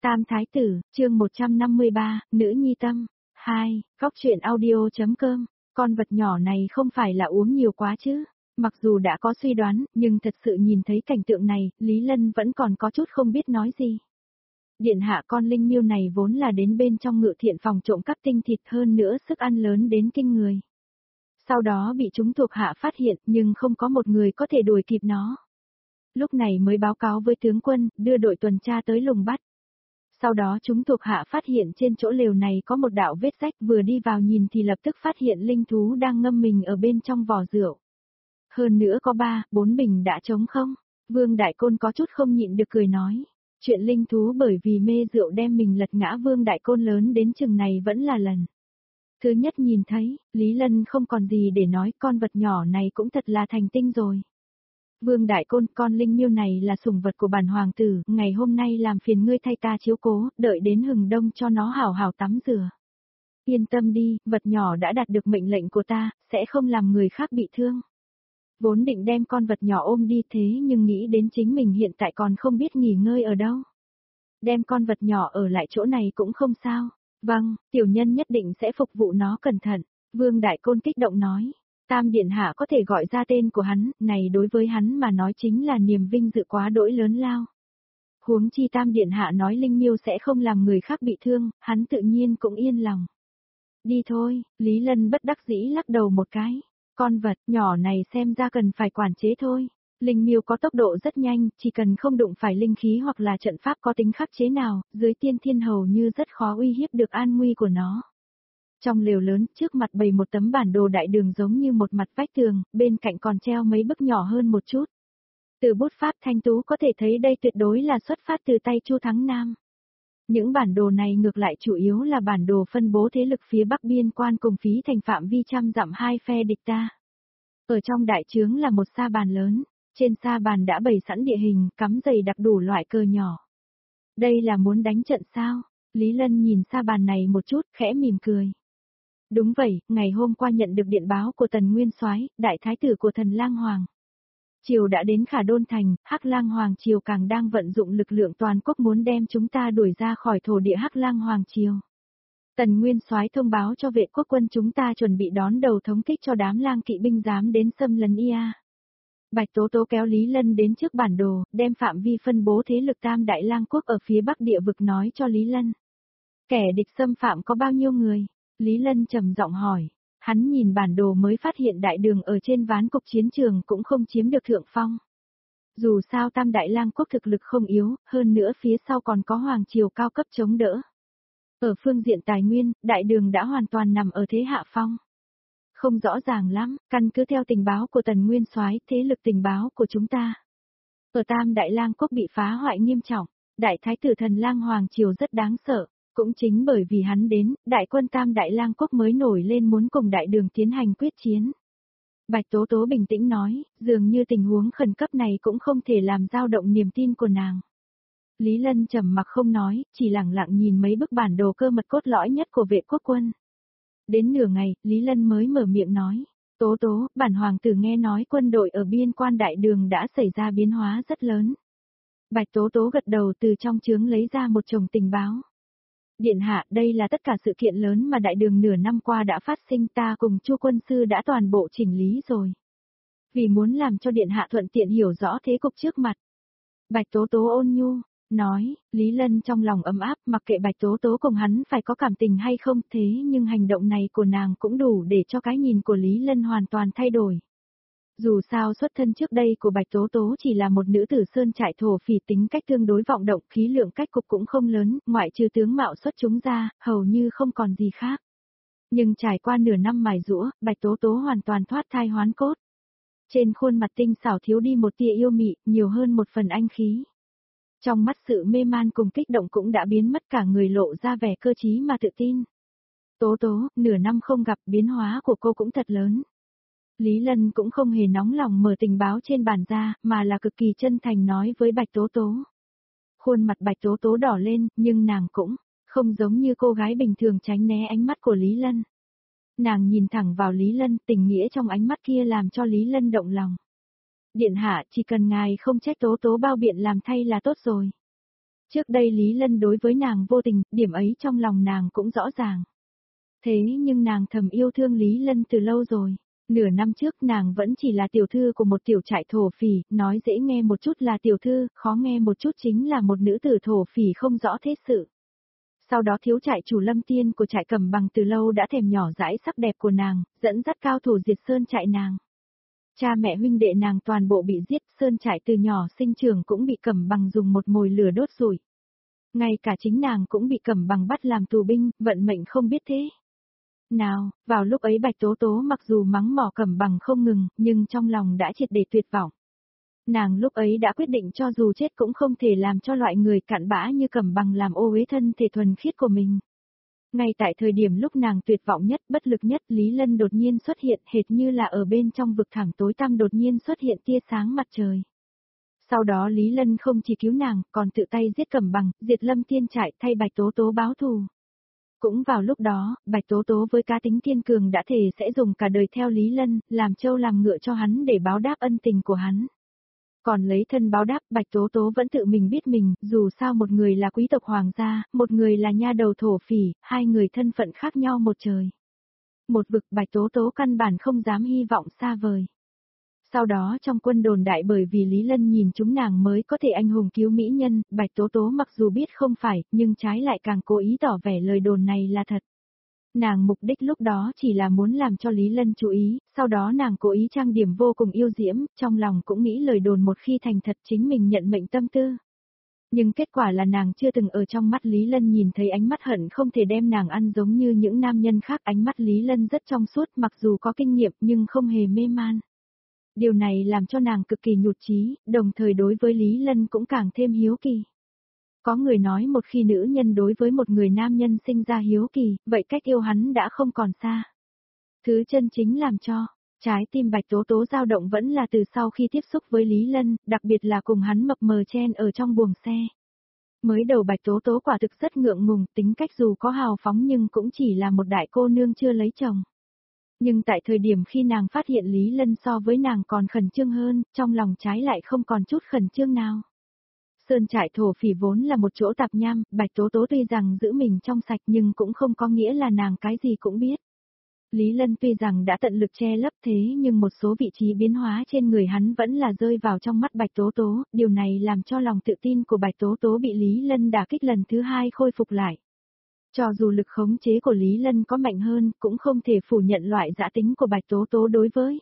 Tam Thái Tử, chương 153, Nữ Nhi Tâm. 2, Góc truyện audio.com. Con vật nhỏ này không phải là uống nhiều quá chứ. Mặc dù đã có suy đoán, nhưng thật sự nhìn thấy cảnh tượng này, Lý Lân vẫn còn có chút không biết nói gì. Điện hạ, con linh miêu này vốn là đến bên trong Ngự Thiện phòng trộm cắp tinh thịt, hơn nữa sức ăn lớn đến kinh người. Sau đó bị chúng thuộc hạ phát hiện, nhưng không có một người có thể đuổi kịp nó. Lúc này mới báo cáo với tướng quân, đưa đội tuần tra tới lùng bắt. Sau đó chúng thuộc hạ phát hiện trên chỗ lều này có một đạo vết rách, vừa đi vào nhìn thì lập tức phát hiện linh thú đang ngâm mình ở bên trong vò rượu. Hơn nữa có 3-4 bình đã trống không. Vương Đại Côn có chút không nhịn được cười nói. Chuyện linh thú bởi vì mê rượu đem mình lật ngã, Vương Đại Côn lớn đến chừng này vẫn là lần thứ nhất nhìn thấy. Lý Lân không còn gì để nói, con vật nhỏ này cũng thật là thành tinh rồi. Vương Đại Côn, con linh miêu này là sủng vật của bản hoàng tử, ngày hôm nay làm phiền ngươi thay ta chiếu cố, đợi đến hừng đông cho nó hảo hảo tắm rửa. Yên tâm đi, vật nhỏ đã đạt được mệnh lệnh của ta, sẽ không làm người khác bị thương. Vốn định đem con vật nhỏ ôm đi thế nhưng nghĩ đến chính mình hiện tại còn không biết nghỉ ngơi ở đâu. Đem con vật nhỏ ở lại chỗ này cũng không sao. Vâng, tiểu nhân nhất định sẽ phục vụ nó cẩn thận. Vương Đại Côn kích động nói. Tam Điện Hạ có thể gọi ra tên của hắn, này đối với hắn mà nói chính là niềm vinh dự quá đỗi lớn lao. Huống chi Tam Điện Hạ nói linh miêu sẽ không làm người khác bị thương, hắn tự nhiên cũng yên lòng. Đi thôi, Lý Lân bất đắc dĩ lắc đầu một cái. Con vật nhỏ này xem ra cần phải quản chế thôi. Linh miêu có tốc độ rất nhanh, chỉ cần không đụng phải linh khí hoặc là trận pháp có tính khắc chế nào, dưới tiên thiên hầu như rất khó uy hiếp được an nguy của nó. Trong lều lớn, trước mặt bày một tấm bản đồ đại đường giống như một mặt vách tường, bên cạnh còn treo mấy bức nhỏ hơn một chút. Từ bút pháp thanh tú có thể thấy đây tuyệt đối là xuất phát từ tay Chu Thắng Nam. Những bản đồ này ngược lại chủ yếu là bản đồ phân bố thế lực phía bắc biên quan cùng phí thành phạm vi trăm dặm hai phe địch ta. Ở trong đại trướng là một sa bàn lớn, trên sa bàn đã bày sẵn địa hình, cắm dày đặc đủ loại cờ nhỏ. Đây là muốn đánh trận sao? Lý Lân nhìn sa bàn này một chút, khẽ mỉm cười. Đúng vậy, ngày hôm qua nhận được điện báo của Tần Nguyên Soái, đại thái tử của Thần Lang Hoàng. Triều đã đến Khả Đôn thành, Hắc Lang Hoàng triều càng đang vận dụng lực lượng toàn quốc muốn đem chúng ta đuổi ra khỏi thổ địa Hắc Lang Hoàng triều. Tần Nguyên Soái thông báo cho vệ quốc quân chúng ta chuẩn bị đón đầu thống kích cho đám lang kỵ binh dám đến xâm lấn ia. Bạch Tố Tố kéo Lý Lân đến trước bản đồ, đem phạm vi phân bố thế lực Tam Đại Lang quốc ở phía bắc địa vực nói cho Lý Lân. Kẻ địch xâm phạm có bao nhiêu người? Lý Lân trầm giọng hỏi. Hắn nhìn bản đồ mới phát hiện đại đường ở trên ván cục chiến trường cũng không chiếm được thượng phong. Dù sao Tam Đại Lang quốc thực lực không yếu, hơn nữa phía sau còn có hoàng triều cao cấp chống đỡ. Ở phương diện tài nguyên, đại đường đã hoàn toàn nằm ở thế hạ phong. Không rõ ràng lắm, căn cứ theo tình báo của Tần Nguyên Soái, thế lực tình báo của chúng ta. Ở Tam Đại Lang quốc bị phá hoại nghiêm trọng, đại thái tử Thần Lang Hoàng triều rất đáng sợ. Cũng chính bởi vì hắn đến, đại quân Tam Đại Lang quốc mới nổi lên muốn cùng đại đường tiến hành quyết chiến. Bạch Tố Tố bình tĩnh nói, dường như tình huống khẩn cấp này cũng không thể làm dao động niềm tin của nàng. Lý Lân trầm mặc không nói, chỉ lặng lặng nhìn mấy bức bản đồ cơ mật cốt lõi nhất của vệ quốc quân. Đến nửa ngày, Lý Lân mới mở miệng nói, Tố Tố, bản hoàng tử nghe nói quân đội ở biên quan đại đường đã xảy ra biến hóa rất lớn. Bạch Tố Tố gật đầu, từ trong trướng lấy ra một chồng tình báo. Điện hạ, đây là tất cả sự kiện lớn mà đại đường nửa năm qua đã phát sinh, ta cùng Chu quân sư đã toàn bộ chỉnh lý rồi. Vì muốn làm cho điện hạ thuận tiện hiểu rõ thế cục trước mặt. Bạch Tố Tố ôn nhu, nói, Lý Lân trong lòng ấm áp, mặc kệ Bạch Tố Tố cùng hắn phải có cảm tình hay không, thế nhưng hành động này của nàng cũng đủ để cho cái nhìn của Lý Lân hoàn toàn thay đổi. Dù sao xuất thân trước đây của Bạch Tố Tố chỉ là một nữ tử sơn trại thổ phỉ, tính cách tương đối vọng động, khí lượng cách cục cũng không lớn, ngoại trừ tướng mạo xuất chúng ra, hầu như không còn gì khác. Nhưng trải qua nửa năm mài giũa, Bạch Tố Tố hoàn toàn thoát thai hoán cốt. Trên khuôn mặt tinh xảo thiếu đi một tia yêu mị, nhiều hơn một phần anh khí. Trong mắt sự mê man cùng kích động cũng đã biến mất, cả người lộ ra vẻ cơ trí mà tự tin. Tố Tố, nửa năm không gặp, biến hóa của cô cũng thật lớn. Lý Lân cũng không hề nóng lòng mở tình báo trên bàn ra, mà là cực kỳ chân thành nói với Bạch Tố Tố. Khuôn mặt Bạch Tố Tố đỏ lên, nhưng nàng cũng không giống như cô gái bình thường tránh né ánh mắt của Lý Lân. Nàng nhìn thẳng vào Lý Lân, tình nghĩa trong ánh mắt kia làm cho Lý Lân động lòng. Điện hạ, chỉ cần ngài không trách Tố Tố bao biện làm thay là tốt rồi. Trước đây Lý Lân đối với nàng vô tình, điểm ấy trong lòng nàng cũng rõ ràng. Thế nhưng nàng thầm yêu thương Lý Lân từ lâu rồi. Nửa năm trước nàng vẫn chỉ là tiểu thư của một tiểu trại thổ phỉ, nói dễ nghe một chút là tiểu thư, khó nghe một chút chính là một nữ tử thổ phỉ không rõ thế sự. Sau đó thiếu trại chủ Lâm Tiên của trại Cẩm Bằng từ lâu đã thèm nhỏ dãi sắc đẹp của nàng, dẫn dắt cao thủ diệt sơn trại nàng. Cha mẹ huynh đệ nàng toàn bộ bị giết, sơn trại từ nhỏ sinh trưởng cũng bị Cẩm Bằng dùng một mồi lửa đốt rủi. Ngay cả chính nàng cũng bị Cẩm Bằng bắt làm tù binh, vận mệnh không biết thế. Nào, vào lúc ấy Bạch Tố Tố mặc dù mắng mỏ Cẩm Bằng không ngừng, nhưng trong lòng đã triệt để tuyệt vọng. Nàng lúc ấy đã quyết định cho dù chết cũng không thể làm cho loại người cặn bã như Cẩm Bằng làm ô uế thân thể thuần khiết của mình. Ngay tại thời điểm lúc nàng tuyệt vọng nhất, bất lực nhất, Lý Lân đột nhiên xuất hiện, hệt như là ở bên trong vực thẳm tối tăm đột nhiên xuất hiện tia sáng mặt trời. Sau đó Lý Lân không chỉ cứu nàng, còn tự tay giết Cẩm Bằng, diệt Lâm Tiên trại thay Bạch Tố Tố báo thù. Cũng vào lúc đó, Bạch Tố Tố với cá tính thiên cường đã thề sẽ dùng cả đời theo Lý Lân, làm trâu làm ngựa cho hắn để báo đáp ân tình của hắn. Còn lấy thân báo đáp, Bạch Tố Tố vẫn tự mình biết mình, dù sao một người là quý tộc hoàng gia, một người là nha đầu thổ phỉ, hai người thân phận khác nhau một trời. Một vực Bạch Tố Tố căn bản không dám hy vọng xa vời. Sau đó trong quân đồn đại bởi vì Lý Lân nhìn chúng nàng mới có thể anh hùng cứu mỹ nhân, Bạch Tố Tố mặc dù biết không phải, nhưng trái lại càng cố ý tỏ vẻ lời đồn này là thật. Nàng mục đích lúc đó chỉ là muốn làm cho Lý Lân chú ý, sau đó nàng cố ý trang điểm vô cùng yêu diễm, trong lòng cũng nghĩ lời đồn một khi thành thật chính mình nhận mệnh tâm tư. Nhưng kết quả là nàng chưa từng ở trong mắt Lý Lân nhìn thấy ánh mắt hận không thể đem nàng ăn giống như những nam nhân khác. Ánh mắt Lý Lân rất trong suốt, mặc dù có kinh nghiệm nhưng không hề mê man. Điều này làm cho nàng cực kỳ nhụt chí, đồng thời đối với Lý Lân cũng càng thêm hiếu kỳ. Có người nói một khi nữ nhân đối với một người nam nhân sinh ra hiếu kỳ, vậy cách yêu hắn đã không còn xa. Thứ chân chính làm cho trái tim Bạch Tố Tố dao động vẫn là từ sau khi tiếp xúc với Lý Lân, đặc biệt là cùng hắn mập mờ chen ở trong buồng xe. Mới đầu Bạch Tố Tố quả thực rất ngượng ngùng, tính cách dù có hào phóng nhưng cũng chỉ là một đại cô nương chưa lấy chồng. Nhưng tại thời điểm khi nàng phát hiện Lý Lân so với nàng còn khẩn trương hơn, trong lòng trái lại không còn chút khẩn trương nào. Sơn trại thổ phỉ vốn là một chỗ tạp nham, Bạch Tố Tố tuy rằng giữ mình trong sạch nhưng cũng không có nghĩa là nàng cái gì cũng biết. Lý Lân tuy rằng đã tận lực che lấp thế nhưng một số vị trí biến hóa trên người hắn vẫn là rơi vào trong mắt Bạch Tố Tố, điều này làm cho lòng tự tin của Bạch Tố Tố bị Lý Lân đả kích lần thứ hai khôi phục lại. Cho dù lực khống chế của Lý Lân có mạnh hơn, cũng không thể phủ nhận loại dã tính của Bạch Tố Tố đối với.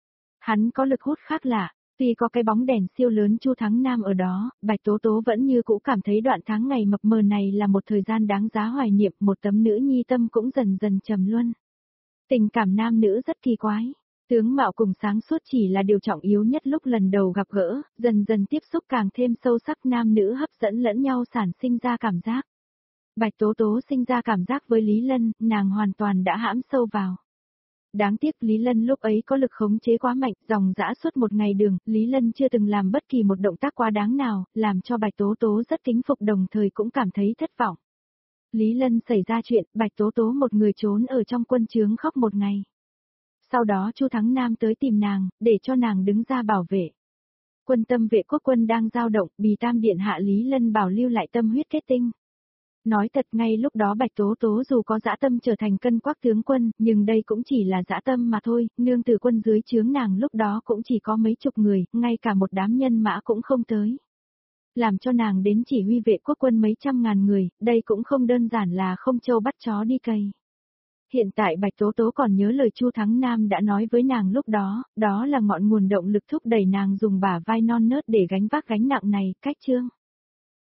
Hắn có lực hút khác lạ, tuy có cái bóng đèn siêu lớn Chu Thắng Nam ở đó, Bạch Tố Tố vẫn như cũ cảm thấy đoạn tháng ngày mập mờ này là một thời gian đáng giá hoài niệm, một tấm nữ nhi tâm cũng dần dần trầm luân. Tình cảm nam nữ rất kỳ quái. Tướng mạo cùng sáng suốt chỉ là điều trọng yếu nhất lúc lần đầu gặp gỡ, dần dần tiếp xúc càng thêm sâu sắc, nam nữ hấp dẫn lẫn nhau sản sinh ra cảm giác. Bạch Tố Tố sinh ra cảm giác với Lý Lân, nàng hoàn toàn đã hãm sâu vào. Đáng tiếc Lý Lân lúc ấy có lực khống chế quá mạnh, dòng dã suốt một ngày đường, Lý Lân chưa từng làm bất kỳ một động tác quá đáng nào, làm cho Bạch Tố Tố rất kính phục đồng thời cũng cảm thấy thất vọng. Lý Lân xảy ra chuyện, Bạch Tố Tố một người trốn ở trong quân trướng khóc một ngày. Sau đó Chu Thắng Nam tới tìm nàng, để cho nàng đứng ra bảo vệ. Quân Tâm Vệ Quốc quân đang dao động, Bì Tam điện hạ Lý Lân bảo lưu lại tâm huyết kết tinh. Nói thật ngay lúc đó Bạch Tố Tố dù có dã tâm trở thành cân quắc tướng quân, nhưng đây cũng chỉ là dã tâm mà thôi, nương tử quân dưới trướng nàng lúc đó cũng chỉ có mấy chục người, ngay cả một đám nhân mã cũng không tới. Làm cho nàng đến chỉ huy vệ quốc quân mấy trăm ngàn người, đây cũng không đơn giản là không trâu bắt chó đi cày. Hiện tại Bạch Tố Tố còn nhớ lời Chu Thắng Nam đã nói với nàng lúc đó là ngọn nguồn động lực thúc đẩy nàng dùng bả vai non nớt để gánh vác gánh nặng này, cách chương.